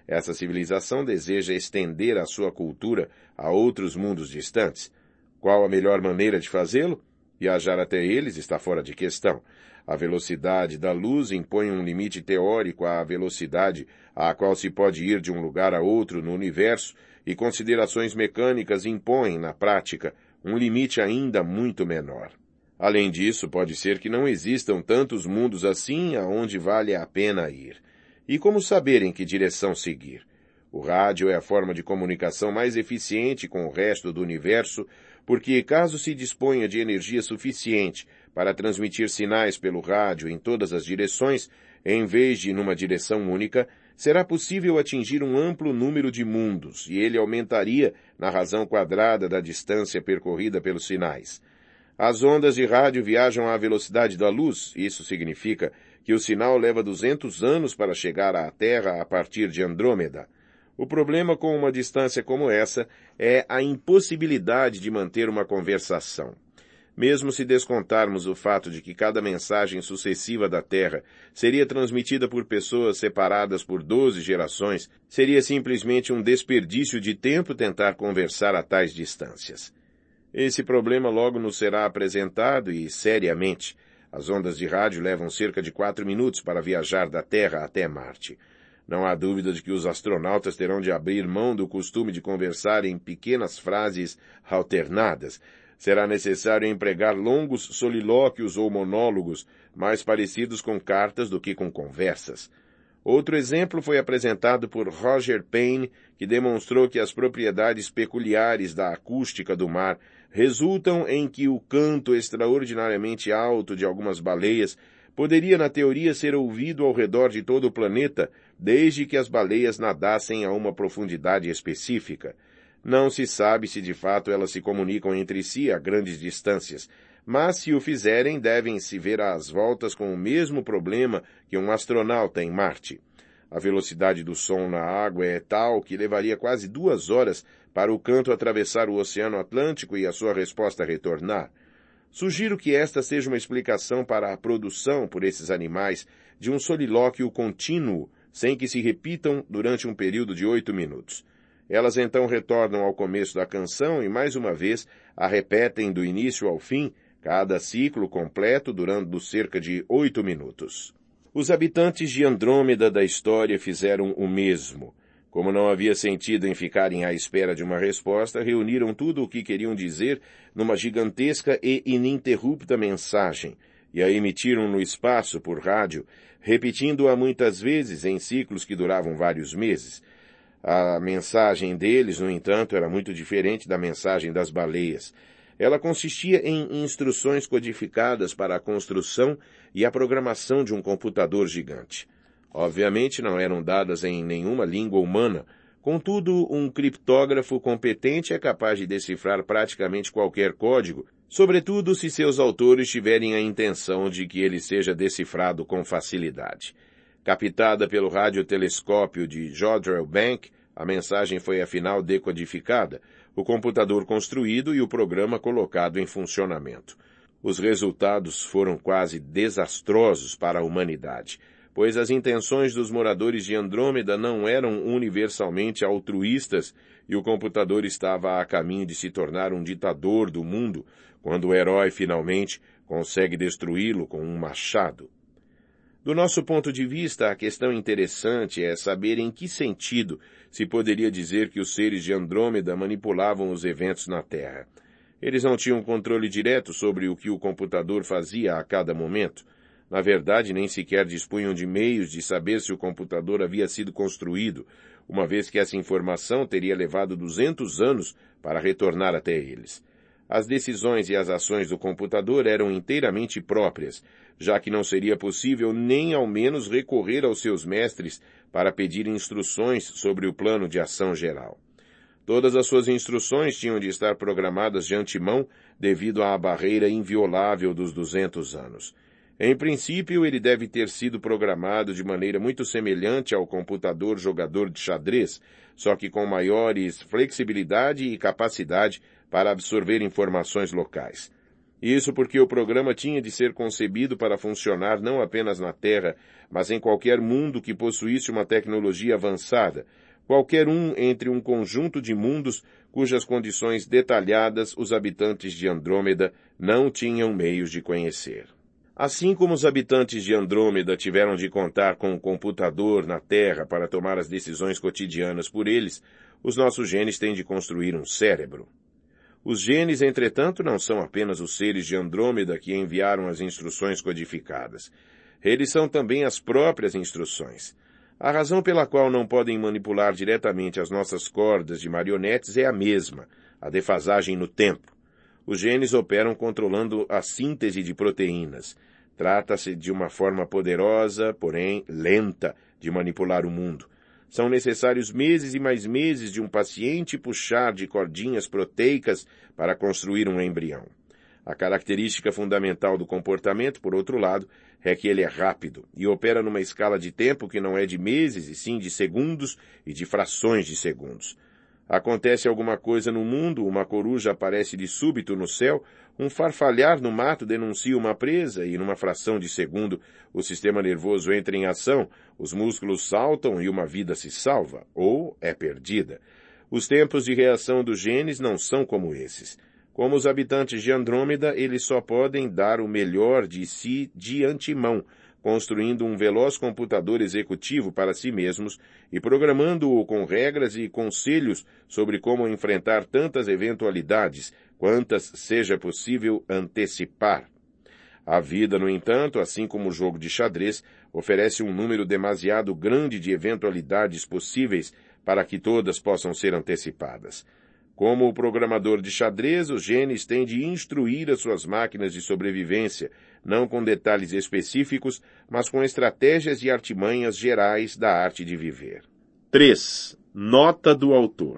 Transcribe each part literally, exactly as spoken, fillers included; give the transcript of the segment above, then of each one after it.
Essa civilização deseja estender a sua cultura a outros mundos distantes. Qual a melhor maneira de fazê-lo? Viajar até eles está fora de questão. A velocidade da luz impõe um limite teórico à velocidade à qual se pode ir de um lugar a outro no universo, e considerações mecânicas impõem, na prática, um limite ainda muito menor. Além disso, pode ser que não existam tantos mundos assim aonde vale a pena ir. E como saber em que direção seguir? O rádio é a forma de comunicação mais eficiente com o resto do universo, porque caso se disponha de energia suficiente para transmitir sinais pelo rádio em todas as direções, em vez de numa direção única, será possível atingir um amplo número de mundos, e ele aumentaria na razão quadrada da distância percorrida pelos sinais. As ondas de rádio viajam à velocidade da luz. Isso significa que o sinal leva duzentos anos para chegar à Terra a partir de Andrômeda. O problema com uma distância como essa é a impossibilidade de manter uma conversação. Mesmo se descontarmos o fato de que cada mensagem sucessiva da Terra seria transmitida por pessoas separadas por doze gerações, seria simplesmente um desperdício de tempo tentar conversar a tais distâncias. Esse problema logo nos será apresentado e, seriamente, as ondas de rádio levam cerca de quatro minutos para viajar da Terra até Marte. Não há dúvida de que os astronautas terão de abrir mão do costume de conversar em pequenas frases alternadas. Será necessário empregar longos solilóquios ou monólogos, mais parecidos com cartas do que com conversas. Outro exemplo foi apresentado por Roger Payne, que demonstrou que as propriedades peculiares da acústica do mar resultam em que o canto extraordinariamente alto de algumas baleias poderia, na teoria, ser ouvido ao redor de todo o planeta, desde que as baleias nadassem a uma profundidade específica. Não se sabe se de fato elas se comunicam entre si a grandes distâncias, mas se o fizerem, devem se ver às voltas com o mesmo problema que um astronauta em Marte. A velocidade do som na água é tal que levaria quase duas horas para o canto atravessar o Oceano Atlântico e a sua resposta retornar. Sugiro que esta seja uma explicação para a produção por esses animais de um solilóquio contínuo, sem que se repitam durante um período de oito minutos. Elas então retornam ao começo da canção e, mais uma vez, a repetem do início ao fim, cada ciclo completo durando cerca de oito minutos. Os habitantes de Andrômeda da história fizeram o mesmo. Como não havia sentido em ficarem à espera de uma resposta, reuniram tudo o que queriam dizer numa gigantesca e ininterrupta mensagem, e a emitiram no espaço por rádio, repetindo-a muitas vezes em ciclos que duravam vários meses. A mensagem deles, no entanto, era muito diferente da mensagem das baleias. Ela consistia em instruções codificadas para a construção e a programação de um computador gigante. Obviamente não eram dadas em nenhuma língua humana, contudo, um criptógrafo competente é capaz de decifrar praticamente qualquer código, sobretudo se seus autores tiverem a intenção de que ele seja decifrado com facilidade. Captada pelo radiotelescópio de Jodrell Bank, a mensagem foi afinal decodificada, o computador construído e o programa colocado em funcionamento. Os resultados foram quase desastrosos para a humanidade, pois as intenções dos moradores de Andrômeda não eram universalmente altruístas e o computador estava a caminho de se tornar um ditador do mundo, quando o herói finalmente consegue destruí-lo com um machado. Do nosso ponto de vista, a questão interessante é saber em que sentido se poderia dizer que os seres de Andrômeda manipulavam os eventos na Terra. Eles não tinham controle direto sobre o que o computador fazia a cada momento. Na verdade, nem sequer dispunham de meios de saber se o computador havia sido construído, uma vez que essa informação teria levado duzentos anos para retornar até eles. As decisões e as ações do computador eram inteiramente próprias, já que não seria possível nem ao menos recorrer aos seus mestres para pedir instruções sobre o plano de ação geral. Todas as suas instruções tinham de estar programadas de antemão devido à barreira inviolável dos duzentos anos. Em princípio, ele deve ter sido programado de maneira muito semelhante ao computador jogador de xadrez, só que com maiores flexibilidade e capacidade para absorver informações locais. Isso porque o programa tinha de ser concebido para funcionar não apenas na Terra, mas em qualquer mundo que possuísse uma tecnologia avançada, qualquer um entre um conjunto de mundos cujas condições detalhadas os habitantes de Andrômeda não tinham meios de conhecer. Assim como os habitantes de Andrômeda tiveram de contar com um computador na Terra para tomar as decisões cotidianas por eles, os nossos genes têm de construir um cérebro. Os genes, entretanto, não são apenas os seres de Andrômeda que enviaram as instruções codificadas. Eles são também as próprias instruções. A razão pela qual não podem manipular diretamente as nossas cordas de marionetes é a mesma, a defasagem no tempo. Os genes operam controlando a síntese de proteínas. Trata-se de uma forma poderosa, porém lenta, de manipular o mundo. São necessários meses e mais meses de um paciente puxar de cordinhas proteicas para construir um embrião. A característica fundamental do comportamento, por outro lado, é que ele é rápido e opera numa escala de tempo que não é de meses, e sim de segundos e de frações de segundos. Acontece alguma coisa no mundo, uma coruja aparece de súbito no céu, um farfalhar no mato denuncia uma presa e, numa fração de segundo, o sistema nervoso entra em ação, os músculos saltam e uma vida se salva, ou é perdida. Os tempos de reação dos genes não são como esses. Como os habitantes de Andrômeda, eles só podem dar o melhor de si de antemão, construindo um veloz computador executivo para si mesmos e programando-o com regras e conselhos sobre como enfrentar tantas eventualidades quantas seja possível antecipar. A vida, no entanto, assim como o jogo de xadrez, oferece um número demasiado grande de eventualidades possíveis para que todas possam ser antecipadas. Como o programador de xadrez, os genes têm de instruir as suas máquinas de sobrevivência, não com detalhes específicos, mas com estratégias e artimanhas gerais da arte de viver. três. Nota do autor.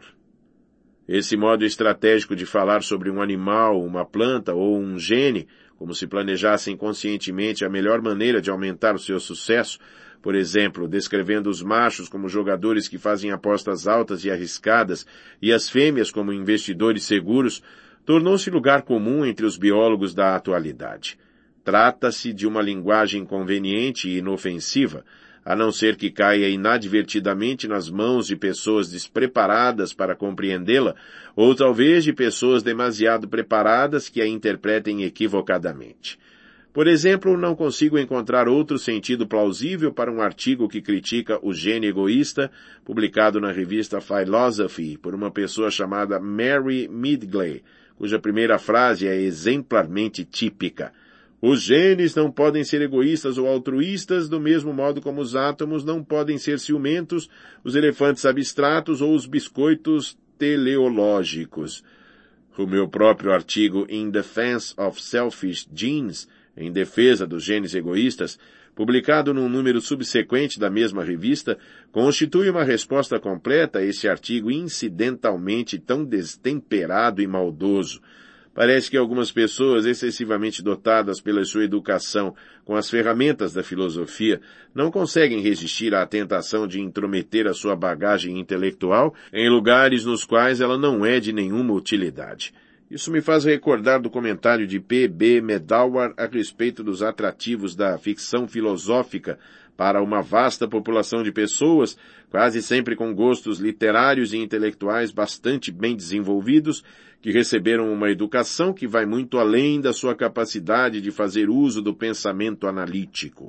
Esse modo estratégico de falar sobre um animal, uma planta ou um gene, como se planejassem conscientemente a melhor maneira de aumentar o seu sucesso, por exemplo, descrevendo os machos como jogadores que fazem apostas altas e arriscadas e as fêmeas como investidores seguros, tornou-se lugar comum entre os biólogos da atualidade. Trata-se de uma linguagem conveniente e inofensiva, a não ser que caia inadvertidamente nas mãos de pessoas despreparadas para compreendê-la, ou talvez de pessoas demasiado preparadas que a interpretem equivocadamente. Por exemplo, não consigo encontrar outro sentido plausível para um artigo que critica o gene egoísta, publicado na revista Philosophy por uma pessoa chamada Mary Midgley, cuja primeira frase é exemplarmente típica. Os genes não podem ser egoístas ou altruístas, do mesmo modo como os átomos não podem ser ciumentos, os elefantes abstratos ou os biscoitos teleológicos. O meu próprio artigo In Defense of Selfish Genes, em defesa dos genes egoístas, publicado num número subsequente da mesma revista, constitui uma resposta completa a esse artigo incidentalmente tão destemperado e maldoso. Parece que algumas pessoas excessivamente dotadas pela sua educação com as ferramentas da filosofia não conseguem resistir à tentação de intrometer a sua bagagem intelectual em lugares nos quais ela não é de nenhuma utilidade. Isso me faz recordar do comentário de P B Medawar a respeito dos atrativos da ficção filosófica para uma vasta população de pessoas, quase sempre com gostos literários e intelectuais bastante bem desenvolvidos, que receberam uma educação que vai muito além da sua capacidade de fazer uso do pensamento analítico.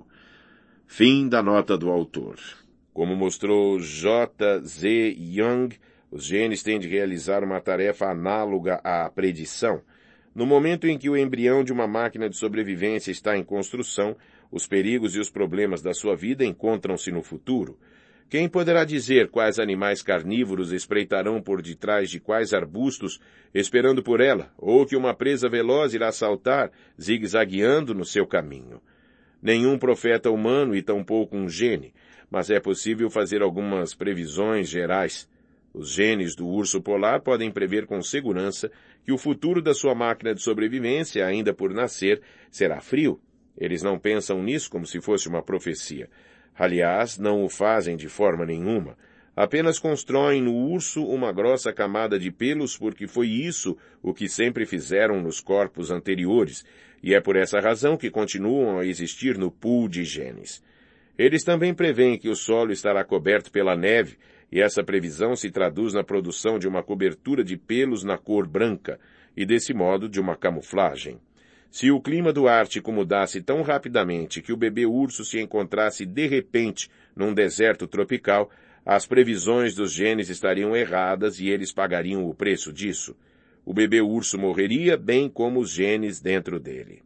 Fim da nota do autor. Como mostrou J Z Young, os genes têm de realizar uma tarefa análoga à predição. No momento em que o embrião de uma máquina de sobrevivência está em construção, os perigos e os problemas da sua vida encontram-se no futuro. Quem poderá dizer quais animais carnívoros espreitarão por detrás de quais arbustos, esperando por ela, ou que uma presa veloz irá saltar, zigue-zagueando no seu caminho? Nenhum profeta humano e tampouco um gene, mas é possível fazer algumas previsões gerais. Os genes do urso polar podem prever com segurança que o futuro da sua máquina de sobrevivência, ainda por nascer, será frio. Eles não pensam nisso como se fosse uma profecia. Aliás, não o fazem de forma nenhuma. Apenas constroem no urso uma grossa camada de pelos porque foi isso o que sempre fizeram nos corpos anteriores, e é por essa razão que continuam a existir no pool de genes. Eles também preveem que o solo estará coberto pela neve, e essa previsão se traduz na produção de uma cobertura de pelos na cor branca, e desse modo de uma camuflagem. Se o clima do Ártico mudasse tão rapidamente que o bebê urso se encontrasse de repente num deserto tropical, as previsões dos genes estariam erradas e eles pagariam o preço disso. O bebê urso morreria, bem como os genes dentro dele.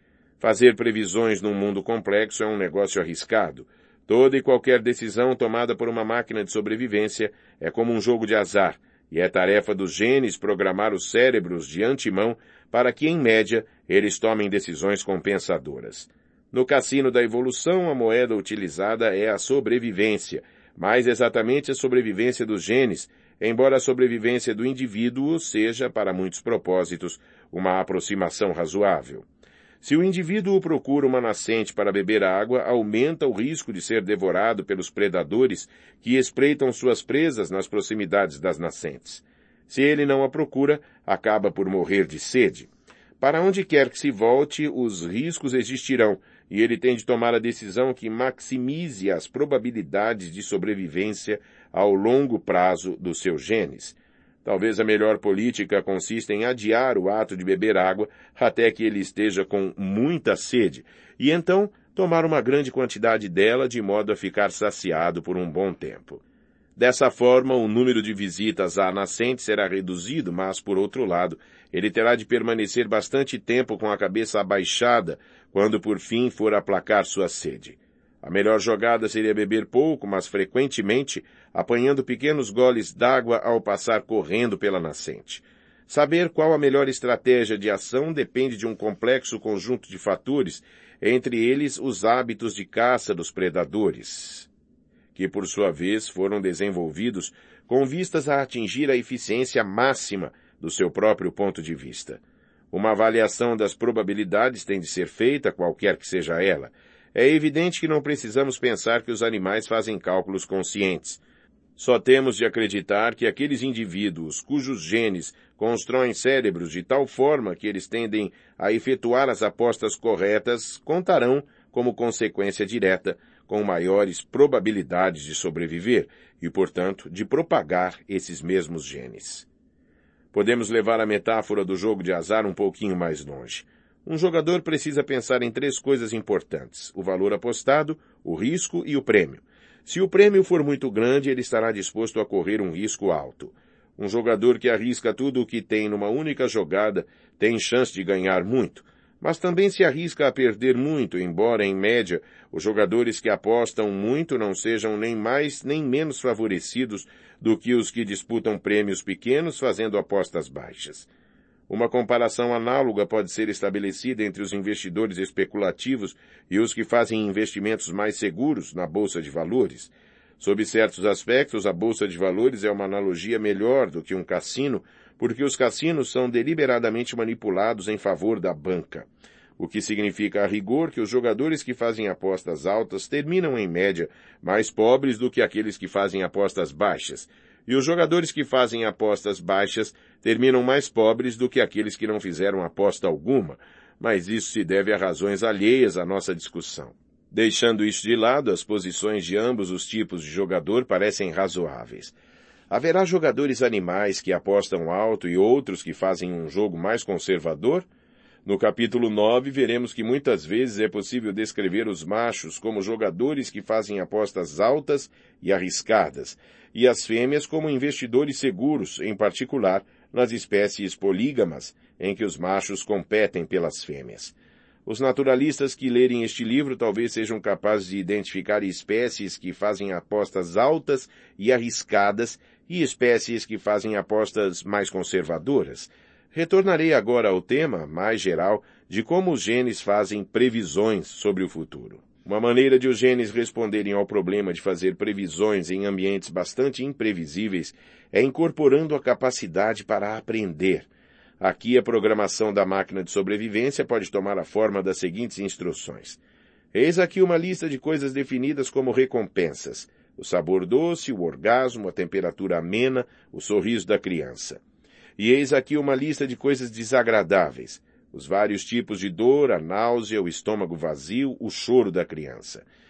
Fazer previsões num mundo complexo é um negócio arriscado. Toda e qualquer decisão tomada por uma máquina de sobrevivência é como um jogo de azar, e é tarefa dos genes programar os cérebros de antemão para que, em média, eles tomem decisões compensadoras. No cassino da evolução, a moeda utilizada é a sobrevivência, mais exatamente a sobrevivência dos genes, embora a sobrevivência do indivíduo seja, para muitos propósitos, uma aproximação razoável. Se o indivíduo procura uma nascente para beber água, aumenta o risco de ser devorado pelos predadores que espreitam suas presas nas proximidades das nascentes. Se ele não a procura, acaba por morrer de sede. Para onde quer que se volte, os riscos existirão, e ele tem de tomar a decisão que maximize as probabilidades de sobrevivência ao longo prazo dos seus genes. Talvez a melhor política consista em adiar o ato de beber água até que ele esteja com muita sede, e então tomar uma grande quantidade dela de modo a ficar saciado por um bom tempo. Dessa forma, o número de visitas à nascente será reduzido, mas, por outro lado, ele terá de permanecer bastante tempo com a cabeça abaixada quando por fim for aplacar sua sede. A melhor jogada seria beber pouco, mas frequentemente, apanhando pequenos goles d'água ao passar correndo pela nascente. Saber qual a melhor estratégia de ação depende de um complexo conjunto de fatores, entre eles os hábitos de caça dos predadores, que por sua vez foram desenvolvidos com vistas a atingir a eficiência máxima do seu próprio ponto de vista. Uma avaliação das probabilidades tem de ser feita, qualquer que seja ela. É evidente que não precisamos pensar que os animais fazem cálculos conscientes. Só temos de acreditar que aqueles indivíduos cujos genes constroem cérebros de tal forma que eles tendem a efetuar as apostas corretas contarão, como consequência direta, com maiores probabilidades de sobreviver e, portanto, de propagar esses mesmos genes. Podemos levar a metáfora do jogo de azar um pouquinho mais longe. Um jogador precisa pensar em três coisas importantes: o valor apostado, o risco e o prêmio. Se o prêmio for muito grande, ele estará disposto a correr um risco alto. Um jogador que arrisca tudo o que tem numa única jogada tem chance de ganhar muito, mas também se arrisca a perder muito, embora, em média, os jogadores que apostam muito não sejam nem mais nem menos favorecidos do que os que disputam prêmios pequenos fazendo apostas baixas. Uma comparação análoga pode ser estabelecida entre os investidores especulativos e os que fazem investimentos mais seguros na Bolsa de Valores. Sob certos aspectos, a Bolsa de Valores é uma analogia melhor do que um cassino, porque os cassinos são deliberadamente manipulados em favor da banca, o que significa a rigor que os jogadores que fazem apostas altas terminam, em média, mais pobres do que aqueles que fazem apostas baixas, e os jogadores que fazem apostas baixas terminam mais pobres do que aqueles que não fizeram aposta alguma, mas isso se deve a razões alheias à nossa discussão. Deixando isso de lado, as posições de ambos os tipos de jogador parecem razoáveis. Haverá jogadores animais que apostam alto e outros que fazem um jogo mais conservador? No capítulo nove, veremos que muitas vezes é possível descrever os machos como jogadores que fazem apostas altas e arriscadas, e as fêmeas como investidores seguros, em particular nas espécies polígamas, em que os machos competem pelas fêmeas. Os naturalistas que lerem este livro talvez sejam capazes de identificar espécies que fazem apostas altas e arriscadas e espécies que fazem apostas mais conservadoras. Retornarei agora ao tema, mais geral, de como os genes fazem previsões sobre o futuro. Uma maneira de os genes responderem ao problema de fazer previsões em ambientes bastante imprevisíveis é incorporando a capacidade para aprender. Aqui a programação da máquina de sobrevivência pode tomar a forma das seguintes instruções. Eis aqui uma lista de coisas definidas como recompensas. o sabor doce, o orgasmo, a temperatura amena, o sorriso da criança. E eis aqui uma lista de coisas desagradáveis: os vários tipos de dor, a náusea, o estômago vazio, o choro da criança.